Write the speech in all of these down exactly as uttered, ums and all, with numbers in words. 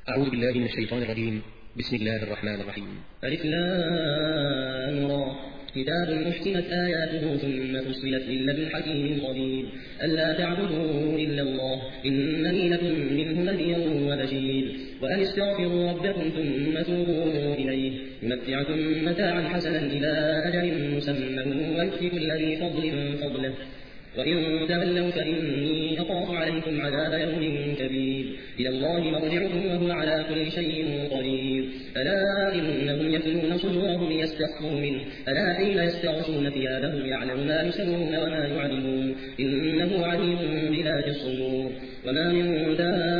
أعوذ بالله من الشيطان الرجيم. بسم الله الرحمن الرحيم. ألف لام را كتاب أحكمت آياته ثم فصلت من لدن حكيم خبير ألا تعبدوا إلا الله إنني لكم منه نذير وبشير وأن استغفروا ربكم ثم توبوا إليه يمتعكم متاعا حسنا إلى أجل مسمى ويؤتي كل ذي فضل فضله وإن تولوا فإني أخاف عليكم عذاب يوم كبير إلى الله مرجعكم وهو على كل شيء قدير ألا إنهم يثنون صدورهم ليستخفوا منه ألا حين يستغشون ثيابهم يعلم ما يسرون وما يعلمون إنه عليم بذات الصدور وما من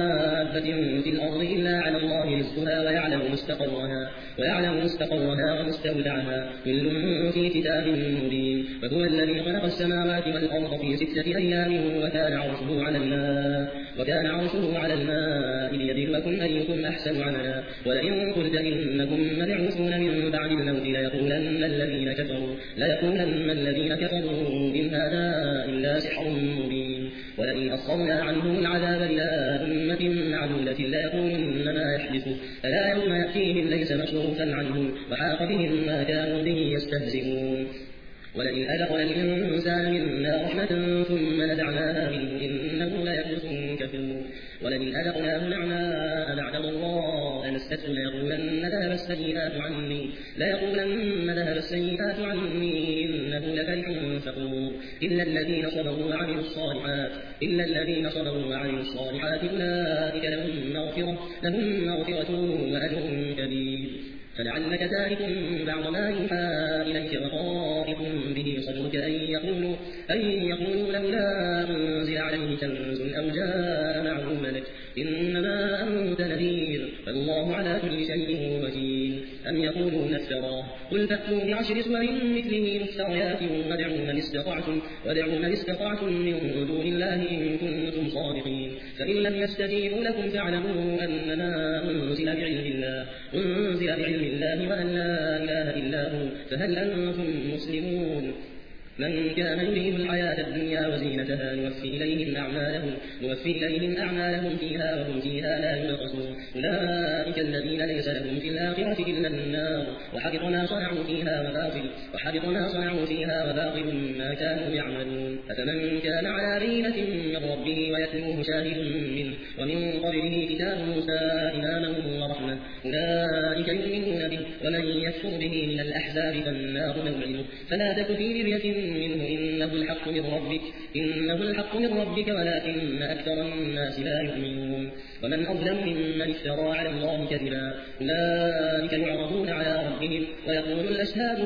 دابة في الأرض إلا على الله رزقها ويعلم مستقرها ويعلم مستقرها ومستودعها كل في كتاب مبين وهو الذي خلق السماوات والأرض في ستة أيام وكان عرشه على الماء وكان عرشه على الماء ليبلوكم أيكم أحسن عملا ولئن قلت إنكم مبعوثون من بعد الموت ليقولن الذين كفروا ليقولن الذين كفروا إن هذا إلا سحر مبين ولئن أخرنا عنهم العذاب إلى أمة معدودة ليقولن ما يحدثه ألا يوم يأتيهم ليس مصروفا عنهم وحاق بهم ما كانوا به يستهزئون ولئن أذقنا الإنسان منا رحمة ثم نزعناها منه إنه ليئوس كفور ولئن أذقناه نعماء بعد ضراء مسته ليقولن ذهب السيئات عني ليقولن ذهب السيئات عني إنه لفرح فخور إلا الذين صبروا وعملوا الصالحات إلا الذين صبروا وعملوا الصالحات أولئك لهم مغفرة لهم مغفرة وأجر كبير فلعلك تارك بعض ما يوحى إليك وخائف به صدرك أن يقولوا, أن يقولوا لولا أنزل عليه كنز أو جاء معه ملك إنما أنت نذير فالله على كل شيء وكيل أم يقولون افتراه قل فأتوا بعشر سور مثله مفتريات وادعوا من استطعتم وادعوا من استطعتم من دون الله إن كنتم صادقين فإن لم يستجيبوا لكم فاعلموا أنما أنزل بعلم الله أنزل بعلم الله وأن لا إله إلا هو فهل أنتم مسلمون من كان يريد الحياة الدنيا وزينتها نوفي إليهم أعمالهم, نوفي إليهم أعمالهم فيها وهم فيها لا ينقصون أولئك الذين ليس لهم في الآخرة إلا النار وحبط ما صنعوا فيها وباطل وحبط ما صنعوا فيها وباطل ما كانوا يعملون أفمن كان على بينة من ربه ويتلوه شاهد منه ومن قبله كتاب موسى إماما ورحمة أولئك يؤمنون به ومن يكفر به من الأحزاب فالنار موعده فلا تك في مرية منه إنه الحق من ربك إنه الحق من ربك ولكن أكثر الناس لا يؤمنون ومن أظلم ممن افترى على الله كذبا أولئك يعرضون على ربهم ويقول الأشهاد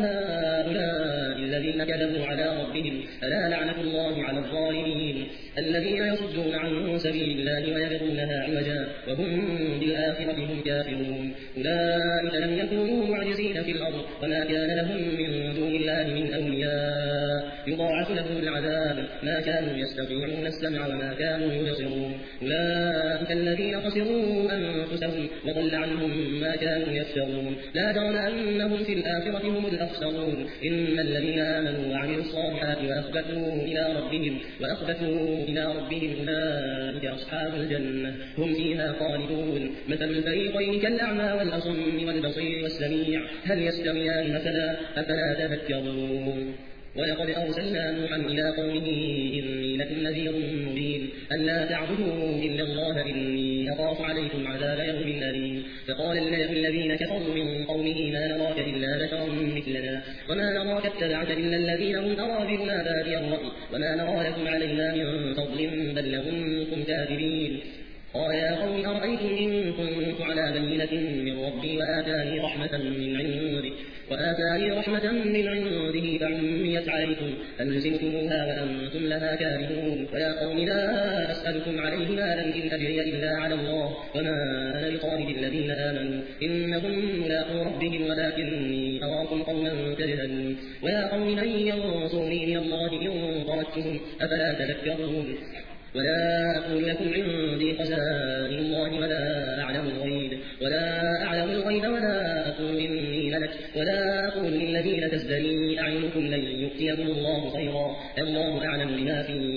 هؤلاء الذين كذبوا على ربهم ألا لعنة الله على الظالمين الذين يصدون عن سبيل الله ويبغونها عوجا وهم بالآخرة هم كافرون أولئك لم يكونوا معجزين في الأرض وما كان لهم من دون الله من أولياء يضاعف لهم العذاب ما كانوا يستطيعون السمع وما كانوا يبصرون أولئك الذين خسروا أنفسهم وضل عنهم ما كانوا يفترون لا جرم أنهم في الآخرة هم الأخسرون إن الذين آمنوا وعملوا الصالحات وأخبتوا إلى ربهم وأخبتوا إلى ربهم أولئك أصحاب الجنة هم فيها خالدون مثل الفريقين كالأعمى والأصم والبصير والسميع هل يستويان مثلا أفلا تذكرون ولقد أرسلنا نوحا إلى قومه إني لكم نذير مبين ألا تعبدوا إلا الله إني أخاف عليكم عذاب يوم أليم فقال الذين كفروا من قومه ما نراك إلا بشرا مثلنا وما نراك اتبعك إلا الذين هم أراذلنا بادي الرأي وما نرى لكم علينا من فضل بل لظنكم كاذبين قال يا قوم أرأيتم إن كنت على بينة من ربي وآتاني رحمة من عنده وآتاني رحمة من عنده فعميت عليكم ألزمتموها وأنتم لها كارهون ويا قوم لا أسألكم عليه مالا إن أجري إلا على الله وما أنا بطارد الذين آمنوا إنهم ملاقو ربهم ولكني أراكم قوما تجهلون ويا قوم من ينصرني من الله إن طردتهم أفلا تذكرون ولا أقول لكم عندي خزائن الله ولا أعلم الغيب ولا أعلم الغيب ولا أقول إني ملك ولا أقول للذين تزدري أعينكم لن يؤتيهم الله خيرا الله أعلم بما في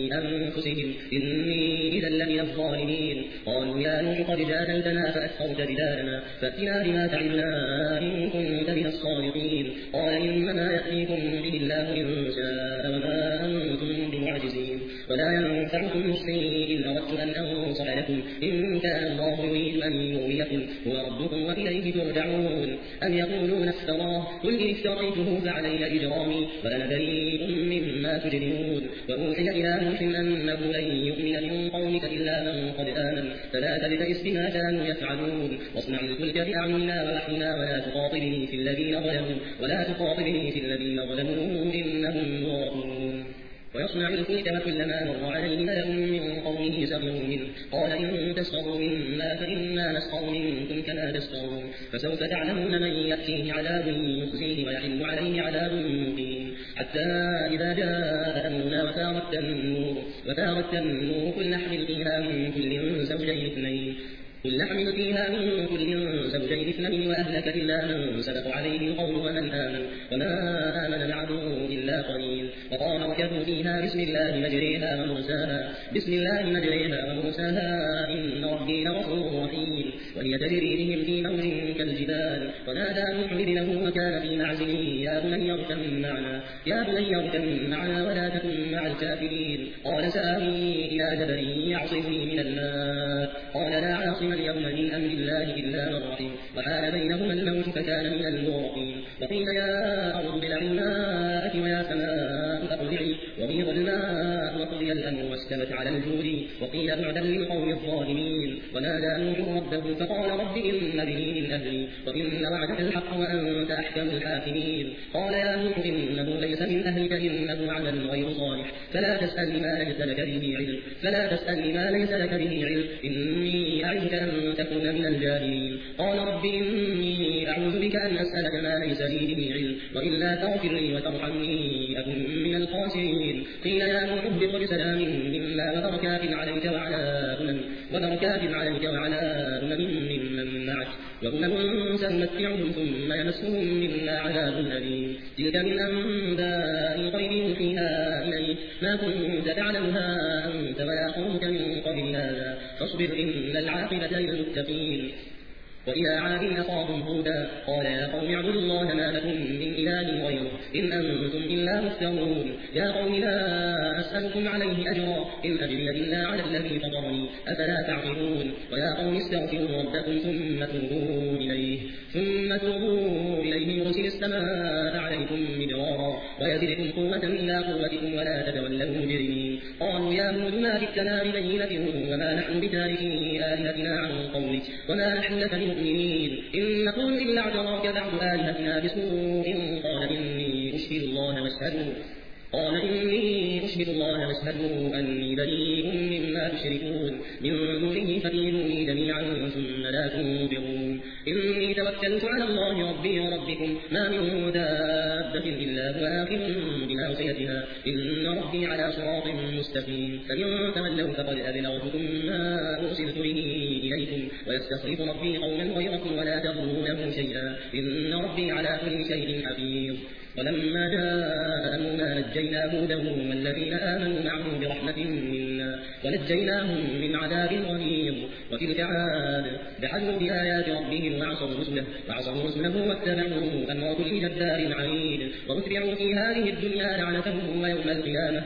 أنفسهم إني إذا لمن الظالمين قالوا يا نوح قد جادلتنا فأكثرت جدالنا فأتنا بما تعدنا إن كنت من الصادقين قال إنما يأتيكم به الله إن شاء وما أنتم بمعجزين ولا ينفعكم نصحي إن أردت أن أنصح لكم إن كان الله يريد أن يغويكم هو ربكم وإليه ترجعون أم يقولون افتراه قل إن افتريته فعلي إجرامي وأنا بريء مما تجرمون وأوحي إلى نوح أنه لن يؤمن من قومك إلا من قد آمن فلا تبتئس بما كانوا يفعلون واصنع الفلك بأعيننا ووحينا ولا تخاطبني في الذين ظلموا ولا تخاطبني في الذين ظلموا إنهم مغرقون ويصنع الفلك وكلما مر عليه ملأ من قومه سخروا منه قال إن تسخروا منا فإنا نسخر منكم كما تسخرون فسوف تعلمون من يأتيه عذاب يخزيه ويحل عليه عذاب مقيم حتى إذا جاء أمرنا وفارت النور وفارت النور قل نحمل فيها من كل زوجين اثنين قل نحمل فيها من كل زوجين اثنين وأهلك إلا من سبق عليه القول ومن آمن وما آمن معه إلا قليل وقال اركبوا فيها بسم الله مجريها ومرساها بسم الله مجريها ومرساها إن ربي لغفور رحيم وهي تجري بهم في موج كالجبال ونادى نوح ابنه وكان في معزل يا بني اركب معنا يا بني اركب معنا ولا تكن مع الكافرين قال سآوي إلى جبل يعصمني من الماء قال لا عاصم اليوم من أمر الله إلا من رحم وحال بينهما الموت فكان من المغرقين وقيل يا أرض ابلعي ماءك ويا سماء أقلعي وغيض الماء وقضي الأمر واستوت على الجود وقيل بعدا للقوم الظالمين ونادى نوح ربه فقال رب إن ابني من أهلي وإن وعدك الحق وأنت أحكم الحاكمين قال يا نوح إنه ليس من أهلك إنه عمل غير صالح فلا تسأل ما ليس لك به علم فلا تسأل ما ليس لك به علم إني أعظك أن تكون من الجاهلين قال رب إني أعوذ بك أن أسألك ما ليس لي به علم وإلا تغفر لي وترحمني أكن من الخاسرين قيل يا نوح اهبط بسلام منا وبركات عليك وعلى أمم وبركات عليك وعلى أمم ممن معك وأمم سنمتعهم ثم يمسهم منا عذاب أليم تلك من أنباء الغيب يوحيها إليك ما كنت تعلمها أنت ولا قومك من قبل هذا فاصبر إن العاقبة للمتقين وإلى عاد أخاهم هودا قال يا قوم اعبدوا الله ما لكم من إله غيره إن أنتم إلا مفترون يا قوم لا أسألكم عليه أجرا إن أجري إلا على الذي فطرني أفلا تعقلون ويا قوم استغفروا ربكم ثم توبوا إليه ثم توبوا إليه يرسل السماء عليكم مدرارا ويزدكم قوة إلى قوتكم ولا تتولوا مجرمين قالوا يا هود ما جئتنا ببينة وما نحن بتاركي آلهتنا عن قولك وما نحن لك بمؤمنين إن نقول إلا اعتراك بعض آلهتنا بسوء قال إني أشهد الله واشهدوا قال إني أشهد الله واشهدوا أني بريء مما تشركون من دونه فكيدوني جميعا ثم لا تنظرون إني توكلت على الله ربي وربكم ما من دابة إلا هو آخذ بناصيتها إن ربي على صراط مستقيم فإن تولوا فقد أبلغتكم ما أرسلت به إليكم ويستخلف ربي قوما غيركم ولا تضرونه شيئا إن ربي على كل شيء حفيظ ولما جاء أمرنا نجينا هودا والذين آمنوا معه برحمة منا ونجيناهم من عذاب غليظ وتلك عاد جحدوا بآيات ربهم وعصوا رسله وعصوا رسله واتبعوا أمر كل جبار عنيد وأتبعوا في هذه الدنيا لعنة ويوم القيامة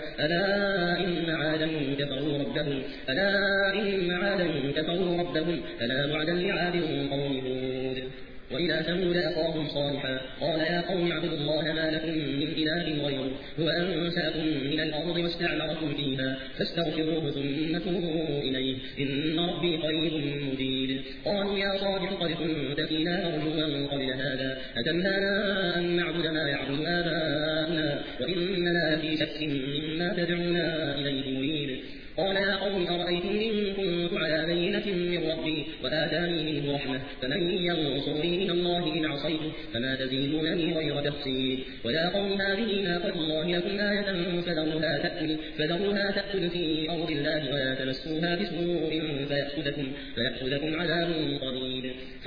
ألا إن عادا كفروا ربهم ألا إن عادا كفروا ربهم ألا بعدا لعاد قوم هود وإلى ثمود أخاهم صالحا قال يا قوم اعبدوا الله ما لكم من إله غيره هو أنشأكم من الأرض واستعمركم فيها فاستغفروه ثم توبوا إليه إن ربي قريب مجيب قالوا يا صالح قد كنت فينا مرجوا قبل هذا أتنهانا أن نعبد ما يعبد آباؤنا وإننا في شك مما تدعونا إليه مريب قال يا قوم أرأيتم إن كنت على بينة من ربي وآتاني منه رحمة فمن ينصرني من الله إن عصيته فما تزيدونني غير تخسير ويا قوم هذه ناقة الله لكم آية فذروها تأكل فذروها تأكل في أرض الله ولا تمسوها بسوء فيأخذكم فيأخذكم عذاب قريب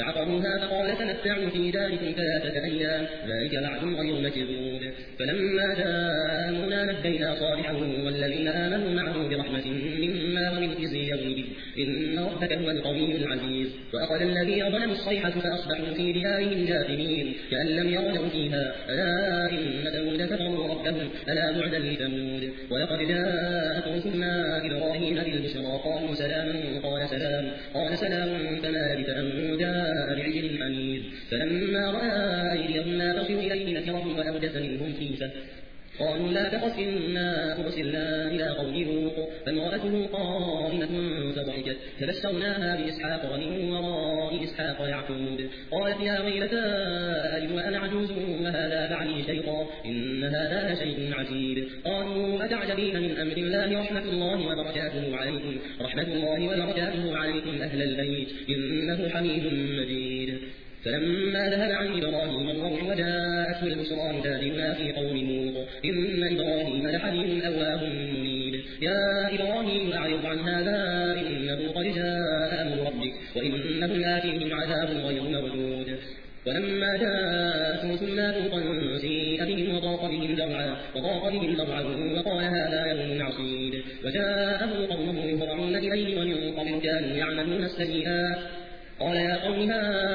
فعقروها فقال تمتعوا في داركم ثلاثة أيام ذلك وعد غير مكذوب. فلما جاء أمرنا نجينا صالحا والذين آمنوا معه برحمة منا ومن خزي يومئذ إن ربك هو القوي العزيز. وأخذ الذين ظلموا الصيحة فأصبحوا في ديارهم جاثمين كأن لم يغنوا فيها ألا إن ثمود كفروا ربهم ألا بعدا لثمود. ولقد جاءت رسلنا إبراهيم بالبشرى قالوا سلاما قال سلام قال سلام فما لبث أن جاء بعجل حنيذ. فلما رأى أيديهم لا تصل إليه نكرهم وأوجس منهم خيفة قالوا لا تخف إنا أرسلنا إلى قوم لوط فامرأته قائمة فضحكت فبشرناها بإسحاق ومن وراء إسحاق يعقوب قالت يا ويلتى ألد وأنا عجوز وهذا بعلي شيطا إن هذا لشيء عجيب. قالوا أتعجبين من أمر الله رحمة الله وبركاته عليكم رحمة الله وبركاته عليكم أهل البيت إنه حميد مجيد. فلما ذهب عن إبراهيم الروع وجاءته البشرى يجادلنا في قوم لوط إن إبراهيم لحليم أواه منيب. يا إبراهيم أعرض عن هذا إنه قد جاء أمر ربك وإنهم آتيهم عذاب غير مردود. ولما جاءت رسلنا لوطا سيء بهم وضاق بهم ذرعا وضاق بهم ذرعا وقال هذا يوم عصيب. وجاءه قومه يهرعون إليه ومن قبل كانوا يعملون السيئات قال يا قوم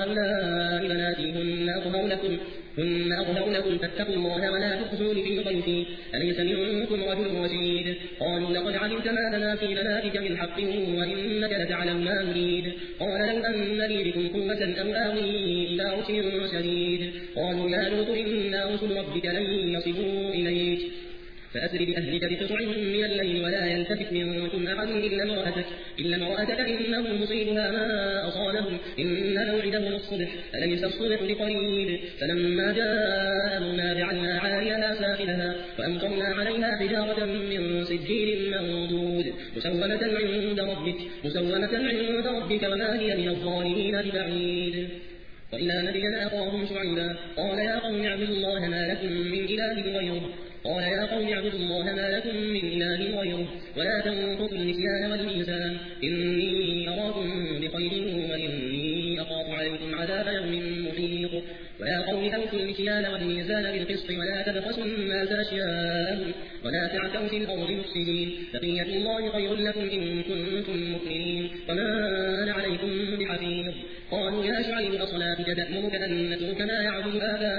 هؤلاء بناتي هن أطهر لكم هن أطهر لكم فاتقوا الله ولا تخزون في ضيفي أليس منكم رجل رشيد. قالوا لقد علمت ما لنا في بناتك من حق وإنك لتعلم ما نريد. قال لو أن لي بكم قوة أو آوي إلى ركن شديد. قالوا يا لوط إنا رسل ربك لن يصلوا إليك فأسر بأهلك بقطع من الليل ولا يلتفت منكم أحد إلا امرأتك إلا امرأتك إنهم مصيبها ما أصابهم إن موعدهم الصبح أليس الصبح بقريب. فلما جاء أمرنا جعلنا عاليها سافلها وأمطرنا عليها حجارة من سجيل منضود مسومة عند ربك مسومة عند ربك وما هي من الظالمين ببعيد. وإلى مدين أخاهم شعيبا قال يا قوم اعبدوا الله ما لكم من إله غيره قال يا قوم اعبدوا الله ما لكم من إله غيره ولا تنقصوا المكيال والميزان إني أراكم بخير وإني أخاف عليكم عذاب يوم محيط. ويا قوم أوفوا المكيال والميزان بالقسط ولا تبخسوا الناس أشياءهم ولا تعثوا في الأرض مفسدين بقية الله خير لكم إن كنتم مؤمنين وما أنا عليكم بحفيظ. قالوا يا شعيب أصلاتك تأمرك أن نترك ما يعبد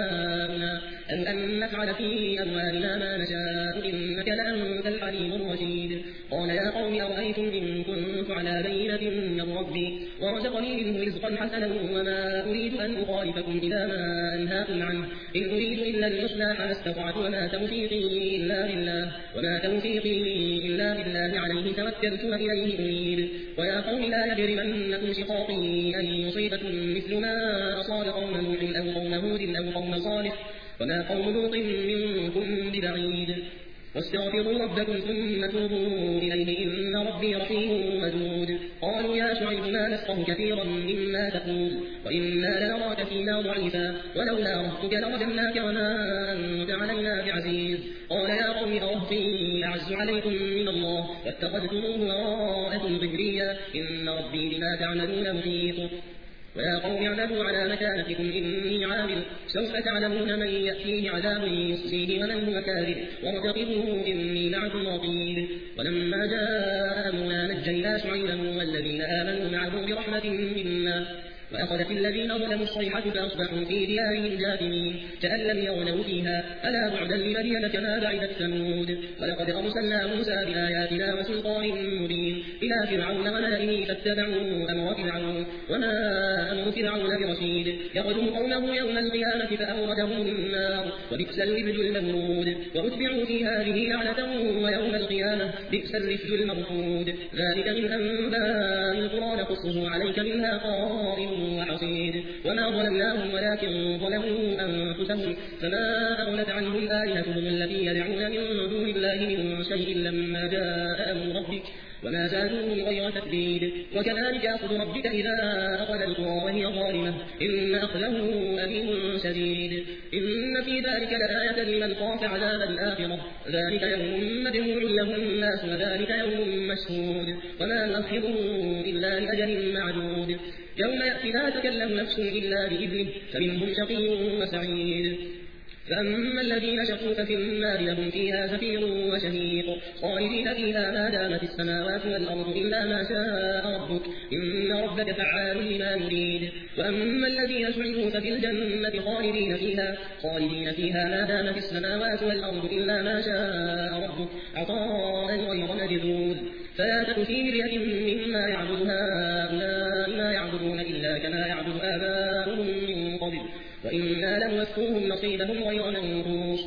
آباؤنا أو أن نفعل في أموالنا ما نشاء إنك لأنت الحليم الرشيد. قال يا قوم أرأيتم إن كنت على بينة من ربي ورزقني منه رزقا حسنا وما أريد أن أخالفكم إلى ما أنهاكم عنه إن أريد إلا الإصلاح ما استطعت وما توفيقي إلا بالله وما توفيقي إلا بالله عليه توكلت وإليه أنيب. ويا قوم لا يجرمنكم شقاقي أن يصيبكم مثل ما أصاب قوم نوح أو قوم هود أو قوم صالح وما قوم لوط منكم ببعيد. واستغفروا ربكم ثم توبوا إليه إن ربي رحيم ودود. قالوا يا شعيب ما نفقه كثيرا مما تقول وإنا لنراك فينا ضعيفا ولولا رهتك لرجمناك وما أنت علينا بعزيز. قال يا قوم أرهطي أعز عليكم من الله واتخذتموه وراءكم ظهريا إن ربي بما تعملون محيط. ويا قوم اعملوا على مكانتكم إني عامل سوف تعلمون من يأتيه عذاب يخزيه ومن هو كاذب وارتقبوا إني معكم رقيب. ولما جاء أمرنا نجينا شعيبا والذين آمنوا معه برحمة منا وأخذت الذين ظلموا الصيحة فأصبحوا في ديارهم جاثمين كأن لم يغنوا فيها ألا بعدا لمدين كما بعدت ثمود. ولقد أرسلنا موسى بآياتنا وسلطان مبين إلى فرعون وملئه فاتبعوا أمر فرعون وما أمر فرعون برشيد يقدم قومه يوم القيامة فأوردهم النار وبئس الرفد المورود وأتبعوا في هذه لعنة ويوم القيامة بئس الرفد المرفود. ذلك من أنباء القرى نقصه عليك منها قائم وحصيد. وما ظلمناهم ولكن ظلموا أنفسهم فما أغنت عنهم آلهتهم التي يدعون من دون الله من شيء لما جاء أمر ربك وما زادوهم غير تتبيد. وكذلك أخذ ربك إذا أخذ القرى وهي ظالمة إن أخذه أليم شديد. إن في ذلك لآية لمن خاف عذاب الآخرة ذلك يوم مجموع له الناس وذلك يوم مشهود وما نؤخره إلا لأجل معدود يوم يأتي لا تكلم نفس إلا بإذنه فمنهم شقي وسعيد فأما الذين شقوا ففي النار لهم فيها زفير وشهيق خالدين فيها ما دامت السماوات والأرض إلا ما شاء ربك إن ربك فعال لما يريد وأما الذين سعدوا ففي الجنة خالدين فيها خالدين فيها ما دامت السماوات والأرض إلا ما شاء ربك عطاء غير مجذوذ فلا تك في مرية مما يعبد هؤلاء ما يعبدون إلا كما يعبد آباؤهم من قبل وإنا لنوفوهم نصيبهم غير منقوص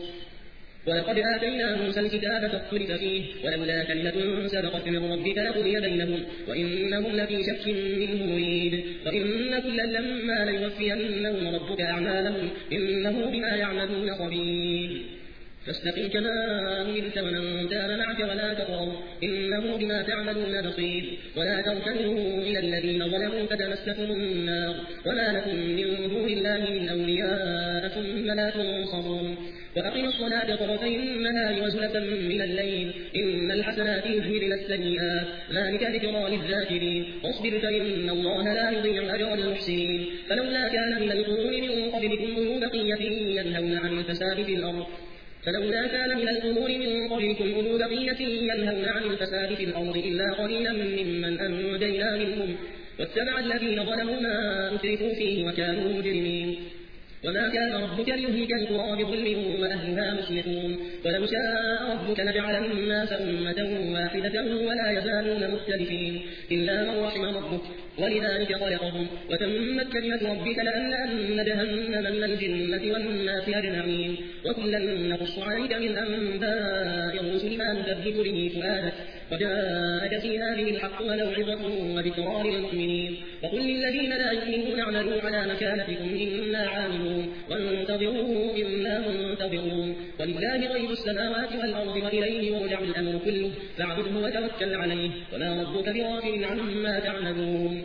ولقد آتينا موسى الكتاب فاختلف فيه ولولا كلمة سبقت من ربك لقضي بينهم وإنهم لفي شك منه مريب وإن كلا لما ليوفينهم ربك أعمالهم إنه بما يعملون خبير فاستقم كما أمرت ومن تاب معك ولا تطغوا إنه بما تعملون بصير ولا تركنوا إلى الذين ظلموا فتمسكهم النار وما لكم من دون الله من أولياء ثم لا تنصرون وأقم الصلاة طرفي النهار وزلفا من الليل إن الحسنات يذهبن السيئات ذلك ذكرى للذاكرين واصبر فإن الله لا يضيع أجر المحسنين فلولا كان من القرون من قبلكم أولو بقية ينهون عن الفساد في الأرض فلولا كان من الأمور من قبلكم أولو بقية ينهون عن الفساد في الأرض إلا قليلا ممن أنجينا منهم واتبع الذين ظلموا ما أترفوا فيه وكانوا مجرمين وما كان ربك ليهلك القرى بظلم وأهلها مصلحون ولو شاء ربك لجعل الناس أمة واحدة ولا يزالون مختلفين إلا من رحم ربك ولذلك خلقهم وتمت كلمة ربك لأملأن جهنم من الجنة والناس أجمعين وكلا نقص عليك من أنباء الرسل ما نثبت به فؤادك وجاءك في هذه الحق وموعظة وذكرى للمؤمنين وقل للذين لا يؤمنون اعملوا على مكانتكم إنا عاملون وانتظروا إنا منتظرون ولله غيب السماوات والأرض وإليه يرجع الأمر كله فاعبده وتوكل عليه وما ربك بغافل عما تعملون